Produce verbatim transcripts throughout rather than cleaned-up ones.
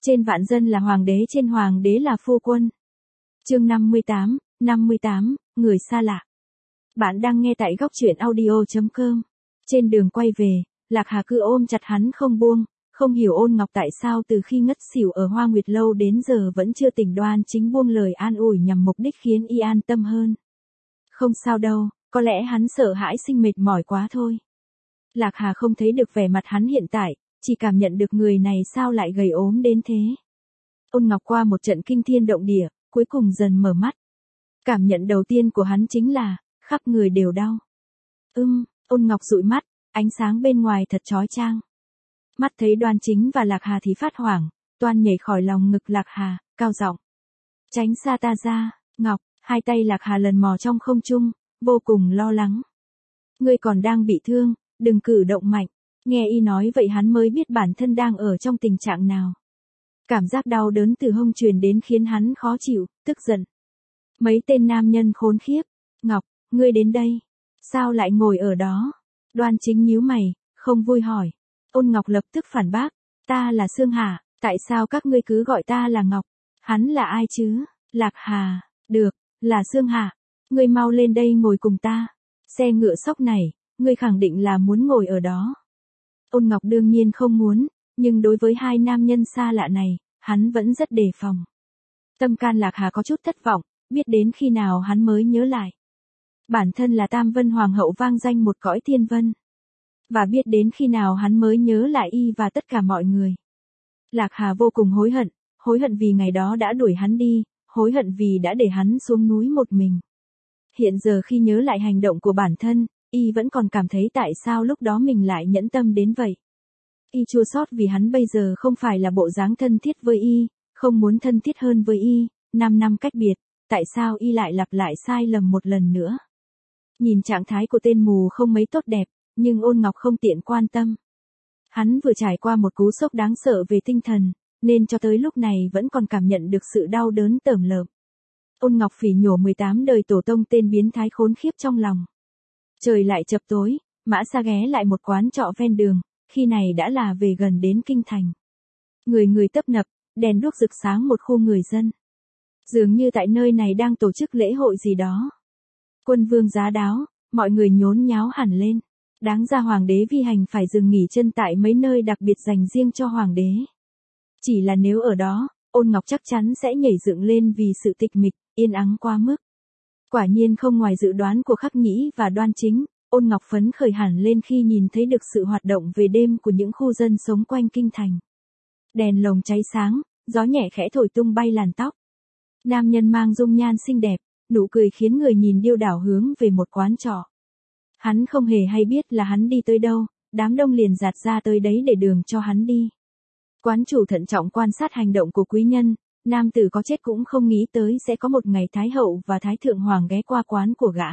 Trên vạn dân là hoàng đế, trên hoàng đế là phu quân. Chương năm mươi tám, năm mươi tám, người xa lạ. Bạn đang nghe tại góc truyện audio chấm com. Trên đường quay về, Lạc Hà cứ ôm chặt hắn không buông, không hiểu Ôn Ngọc tại sao từ khi ngất xỉu ở Hoa Nguyệt Lâu đến giờ vẫn chưa tỉnh, Đoan Chính buông lời an ủi nhằm mục đích khiến y an tâm hơn. Không sao đâu, có lẽ hắn sợ hãi sinh mệt mỏi quá thôi. Lạc Hà không thấy được vẻ mặt hắn hiện tại, chỉ cảm nhận được người này sao lại gầy ốm đến thế. Ôn Ngọc qua một trận kinh thiên động địa, cuối cùng dần mở mắt. Cảm nhận đầu tiên của hắn chính là, khắp người đều đau. Ưm, Ôn Ngọc dụi mắt, ánh sáng bên ngoài thật chói chang. Mắt thấy Đoan Chính và Lạc Hà thì phát hoảng, toan nhảy khỏi lòng ngực Lạc Hà, cao giọng: "Tránh xa ta ra, Ngọc." Hai tay Lạc Hà lần mò trong không trung, vô cùng lo lắng. "Ngươi còn đang bị thương, đừng cử động mạnh." Nghe y nói vậy hắn mới biết bản thân đang ở trong tình trạng nào. Cảm giác đau đớn từ hông truyền đến khiến hắn khó chịu, tức giận. Mấy tên nam nhân khốn khiếp. "Ngọc, ngươi đến đây. Sao lại ngồi ở đó?" Đoan Chính nhíu mày, không vui hỏi. Ôn Ngọc lập tức phản bác: "Ta là Sương Hà, tại sao các ngươi cứ gọi ta là Ngọc?" "Hắn là ai chứ?" "Lạc Hà." "Được, là Sương Hà. Ngươi mau lên đây ngồi cùng ta. Xe ngựa sóc này, ngươi khẳng định là muốn ngồi ở đó." Ôn Ngọc đương nhiên không muốn, nhưng đối với hai nam nhân xa lạ này, hắn vẫn rất đề phòng. Tâm can Lạc Hà có chút thất vọng, biết đến khi nào hắn mới nhớ lại. Bản thân là Tam Vân Hoàng hậu vang danh một cõi thiên vân. Và biết đến khi nào hắn mới nhớ lại y và tất cả mọi người. Lạc Hà vô cùng hối hận, hối hận vì ngày đó đã đuổi hắn đi, hối hận vì đã để hắn xuống núi một mình. Hiện giờ khi nhớ lại hành động của bản thân, y vẫn còn cảm thấy tại sao lúc đó mình lại nhẫn tâm đến vậy. Y chua xót vì hắn bây giờ không phải là bộ dáng thân thiết với y, không muốn thân thiết hơn với y, năm năm cách biệt, tại sao y lại lặp lại sai lầm một lần nữa. Nhìn trạng thái của tên mù không mấy tốt đẹp, nhưng Ôn Ngọc không tiện quan tâm. Hắn vừa trải qua một cú sốc đáng sợ về tinh thần, nên cho tới lúc này vẫn còn cảm nhận được sự đau đớn tởm lợm. Ôn Ngọc phỉ nhổ mười tám đời tổ tông tên biến thái khốn khiếp trong lòng. Trời lại chập tối, Mã Sa ghé lại một quán trọ ven đường, khi này đã là về gần đến kinh thành. Người người tấp nập, đèn đuốc rực sáng một khu người dân. Dường như tại nơi này đang tổ chức lễ hội gì đó. Quân vương giá đáo, mọi người nhốn nháo hẳn lên. Đáng ra hoàng đế vi hành phải dừng nghỉ chân tại mấy nơi đặc biệt dành riêng cho hoàng đế. Chỉ là nếu ở đó, Ôn Ngọc chắc chắn sẽ nhảy dựng lên vì sự tịch mịch, yên ắng quá mức. Quả nhiên không ngoài dự đoán của Khắc Nhĩ và Đoan Chính, Ôn Ngọc phấn khởi hẳn lên khi nhìn thấy được sự hoạt động về đêm của những khu dân sống quanh kinh thành. Đèn lồng cháy sáng, gió nhẹ khẽ thổi tung bay làn tóc. Nam nhân mang dung nhan xinh đẹp, nụ cười khiến người nhìn điêu đảo hướng về một quán trọ. Hắn không hề hay biết là hắn đi tới đâu, đám đông liền dạt ra tới đấy để đường cho hắn đi. Quán chủ thận trọng quan sát hành động của quý nhân, nam tử có chết cũng không nghĩ tới sẽ có một ngày Thái hậu và Thái thượng hoàng ghé qua quán của gã.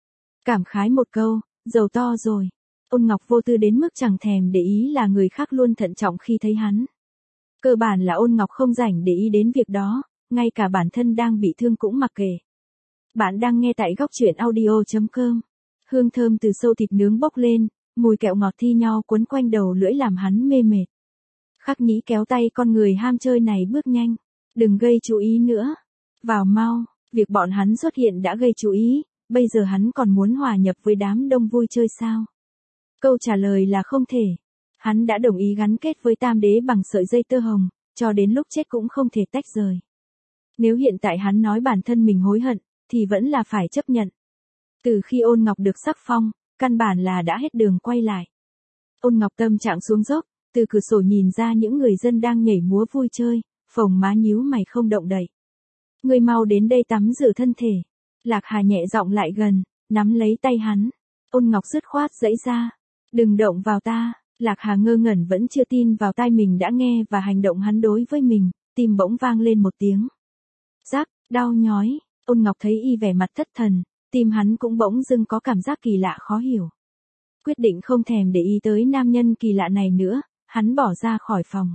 Cảm khái một câu, giàu to rồi. Ôn Ngọc vô tư đến mức chẳng thèm để ý là người khác luôn thận trọng khi thấy hắn. Cơ bản là Ôn Ngọc không rảnh để ý đến việc đó, ngay cả bản thân đang bị thương cũng mặc kệ. Bạn đang nghe tại góc truyện audio chấm com. Hương thơm từ sâu thịt nướng bốc lên, mùi kẹo ngọt thi nho quấn quanh đầu lưỡi làm hắn mê mệt. Khắc Nhĩ kéo tay con người ham chơi này bước nhanh. "Đừng gây chú ý nữa. Vào mau." Việc bọn hắn xuất hiện đã gây chú ý, bây giờ hắn còn muốn hòa nhập với đám đông vui chơi sao? Câu trả lời là không thể. Hắn đã đồng ý gắn kết với Tam Đế bằng sợi dây tơ hồng, cho đến lúc chết cũng không thể tách rời. Nếu hiện tại hắn nói bản thân mình hối hận, thì vẫn là phải chấp nhận. Từ khi Ôn Ngọc được sắc phong, căn bản là đã hết đường quay lại. Ôn Ngọc tâm trạng xuống dốc, từ cửa sổ nhìn ra những người dân đang nhảy múa vui chơi, phồng má nhíu mày không động đậy. "Ngươi mau đến đây tắm rửa thân thể." Lạc Hà nhẹ giọng lại gần, nắm lấy tay hắn. Ôn Ngọc dứt khoát giãy ra. "Đừng động vào ta." Lạc Hà ngơ ngẩn vẫn chưa tin vào tai mình đã nghe và hành động hắn đối với mình, tim bỗng vang lên một tiếng. Rắc, đau nhói. Ôn Ngọc thấy y vẻ mặt thất thần, tim hắn cũng bỗng dưng có cảm giác kỳ lạ khó hiểu. Quyết định không thèm để ý tới nam nhân kỳ lạ này nữa, hắn bỏ ra khỏi phòng.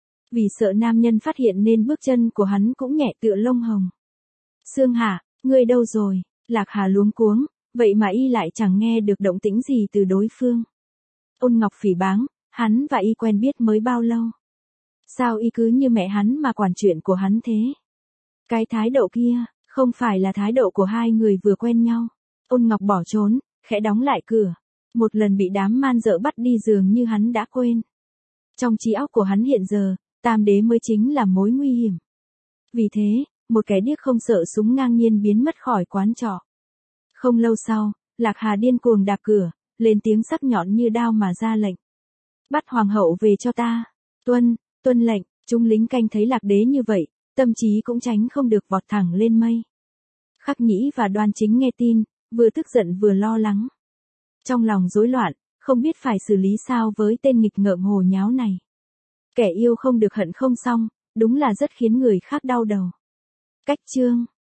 Vì sợ nam nhân phát hiện nên bước chân của hắn cũng nhẹ tựa lông hồng. "Sương Hà, ngươi đâu rồi?" Lạc Hà luống cuống, vậy mà y lại chẳng nghe được động tĩnh gì từ đối phương. Ôn Ngọc phỉ báng, hắn và y quen biết mới bao lâu? Sao y cứ như mẹ hắn mà quản chuyện của hắn thế? Cái thái độ kia, không phải là thái độ của hai người vừa quen nhau. Ôn Ngọc bỏ trốn, khẽ đóng lại cửa. Một lần bị đám man dợ bắt đi dường như hắn đã quên. Trong trí óc của hắn hiện giờ, Tam Đế mới chính là mối nguy hiểm. Vì thế, một kẻ điếc không sợ súng ngang nhiên biến mất khỏi quán trọ. Không lâu sau, Lạc Hà điên cuồng đạp cửa, lên tiếng sắc nhọn như đao mà ra lệnh. Bắt hoàng hậu về cho ta. Tuân, tuân lệnh. Chúng lính canh thấy Lạc Đế như vậy, tâm trí cũng tránh không được vọt thẳng lên mây. Khắc Nhĩ và Đoan Chính nghe tin, vừa tức giận vừa lo lắng. Trong lòng rối loạn, không biết phải xử lý sao với tên nghịch ngợm hồ nháo này. Kẻ yêu không được hận không xong, đúng là rất khiến người khác đau đầu. Cách chương